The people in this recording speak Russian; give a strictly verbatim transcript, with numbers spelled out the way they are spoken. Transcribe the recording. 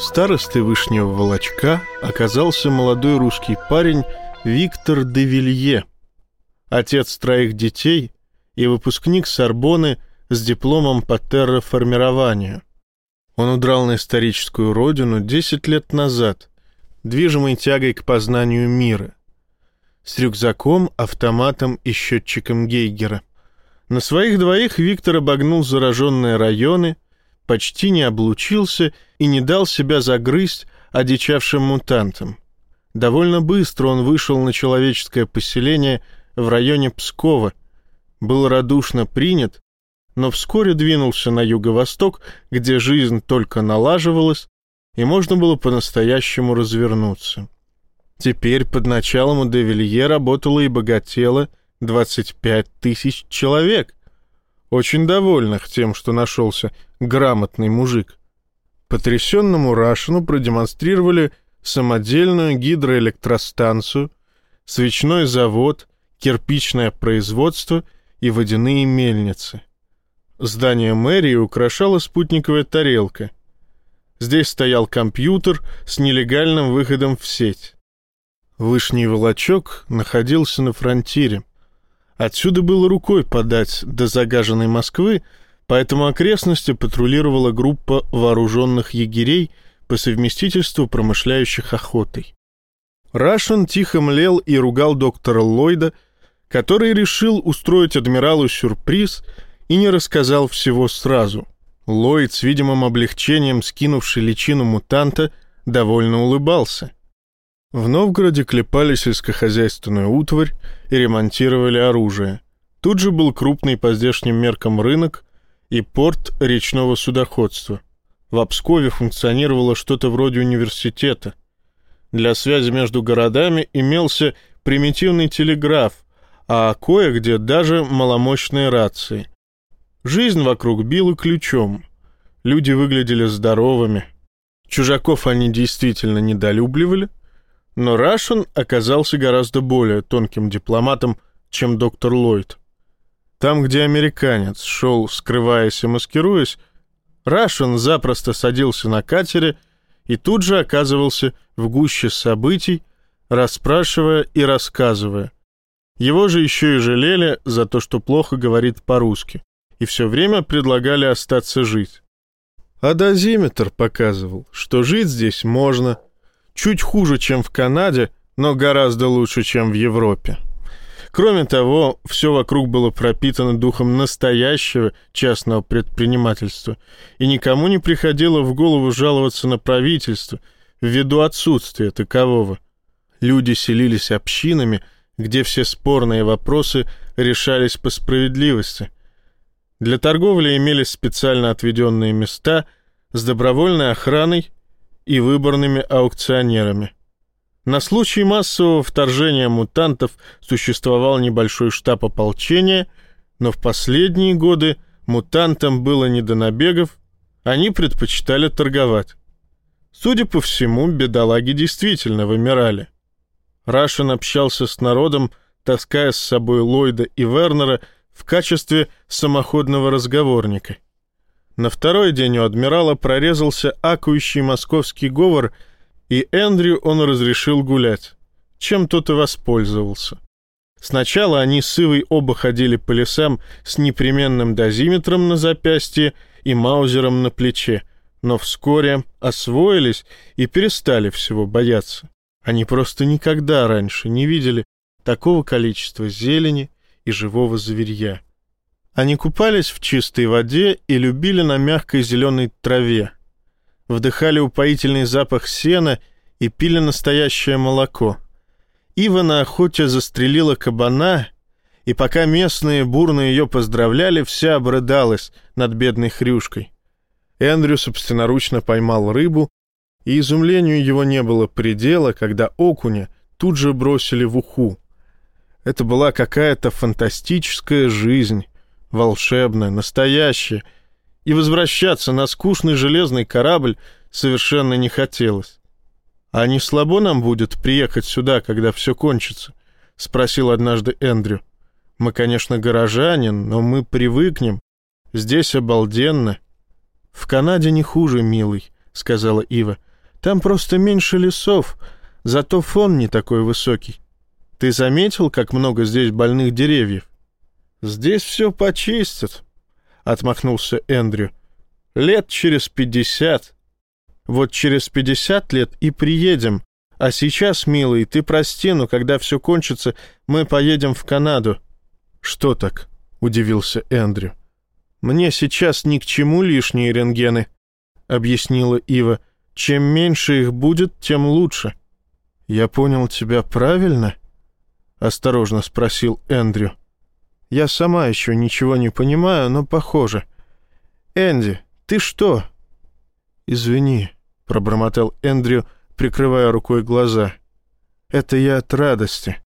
Старостой Вышнего Волочка оказался молодой русский парень Виктор де Вилье, отец троих детей и выпускник Сорбонны с дипломом по терраформированию. Он удрал на историческую родину десять лет назад, движимой тягой к познанию мира, с рюкзаком, автоматом и счетчиком Гейгера. На своих двоих Виктор обогнул зараженные районы, почти не облучился и не дал себя загрызть одичавшим мутантам. Довольно быстро он вышел на человеческое поселение в районе Пскова, был радушно принят, но вскоре двинулся на юго-восток, где жизнь только налаживалась, и можно было по-настоящему развернуться. Теперь под началом у де Вилье работало и богатело двадцать пять тысяч человек, очень довольных тем, что нашелся грамотный мужик. Потрясенному Рашину продемонстрировали самодельную гидроэлектростанцию, свечной завод, кирпичное производство и водяные мельницы. Здание мэрии украшала спутниковая тарелка. Здесь стоял компьютер с нелегальным выходом в сеть. Вышний Волочок находился на фронтире. Отсюда было рукой подать до загаженной Москвы, поэтому окрестности патрулировала группа вооруженных егерей, по совместительству промышляющих охотой. Рашин тихо млел и ругал доктора Ллойда, который решил устроить адмиралу сюрприз и не рассказал всего сразу. Ллойд, с видимым облегчением скинувший личину мутанта, довольно улыбался. В Новгороде клепали сельскохозяйственную утварь и ремонтировали оружие. Тут же был крупный по здешним меркам рынок и порт речного судоходства. В Пскове функционировало что-то вроде университета. Для связи между городами имелся примитивный телеграф, а кое-где даже маломощные рации. Жизнь вокруг била ключом. Люди выглядели здоровыми. Чужаков они действительно недолюбливали, но Рашин оказался гораздо более тонким дипломатом, чем доктор Ллойд. Там, где американец шел, скрываясь и маскируясь, Рашин запросто садился на катере и тут же оказывался в гуще событий, расспрашивая и рассказывая. Его же еще и жалели за то, что плохо говорит по-русски, и все время предлагали остаться жить. А дозиметр показывал, что жить здесь можно, чуть хуже, чем в Канаде, но гораздо лучше, чем в Европе. Кроме того, все вокруг было пропитано духом настоящего частного предпринимательства, и никому не приходило в голову жаловаться на правительство ввиду отсутствия такового. Люди селились общинами, где все спорные вопросы решались по справедливости. Для торговли имелись специально отведенные места с добровольной охраной и выборными аукционерами. На случай массового вторжения мутантов существовал небольшой штаб ополчения, но в последние годы мутантам было не до набегов, они предпочитали торговать. Судя по всему, бедолаги действительно вымирали. Рашин общался с народом, таская с собой Ллойда и Вернера в качестве самоходного разговорника. На второй день у адмирала прорезался акающий московский говор, и Эндрю он разрешил гулять, чем тот и воспользовался. Сначала они с Ивой оба ходили по лесам с непременным дозиметром на запястье и маузером на плече, но вскоре освоились и перестали всего бояться. Они просто никогда раньше не видели такого количества зелени и живого зверья. Они купались в чистой воде и любили на мягкой зеленой траве, вдыхали упоительный запах сена и пили настоящее молоко. Ива на охоте застрелила кабана, и пока местные бурно ее поздравляли, вся обрыдалась над бедной хрюшкой. Эндрю собственноручно поймал рыбу, и изумлению его не было предела, когда окуня тут же бросили в уху. Это была какая-то фантастическая жизнь, волшебная, настоящая, и возвращаться на скучный железный корабль совершенно не хотелось. «А не слабо нам будет приехать сюда, когда все кончится?» — спросил однажды Эндрю. «Мы, конечно, горожане, но мы привыкнем. Здесь обалденно». «В Канаде не хуже, милый», — сказала Ива. Там просто меньше лесов, зато фон не такой высокий. Ты заметил, как много здесь больных деревьев? Здесь все почистят, — отмахнулся Эндрю. Лет через пятьдесят. Вот через пятьдесят лет и приедем. А сейчас, милый, ты прости, но когда все кончится, мы поедем в Канаду. Что так? — удивился Эндрю. Мне сейчас ни к чему лишние рентгены, — объяснила Ива. Чем меньше их будет, тем лучше. Я понял тебя правильно? — осторожно спросил Эндрю. Я сама еще ничего не понимаю, но похоже. Энди, ты что? Извини, — пробормотал Эндрю, прикрывая рукой глаза. Это я от радости.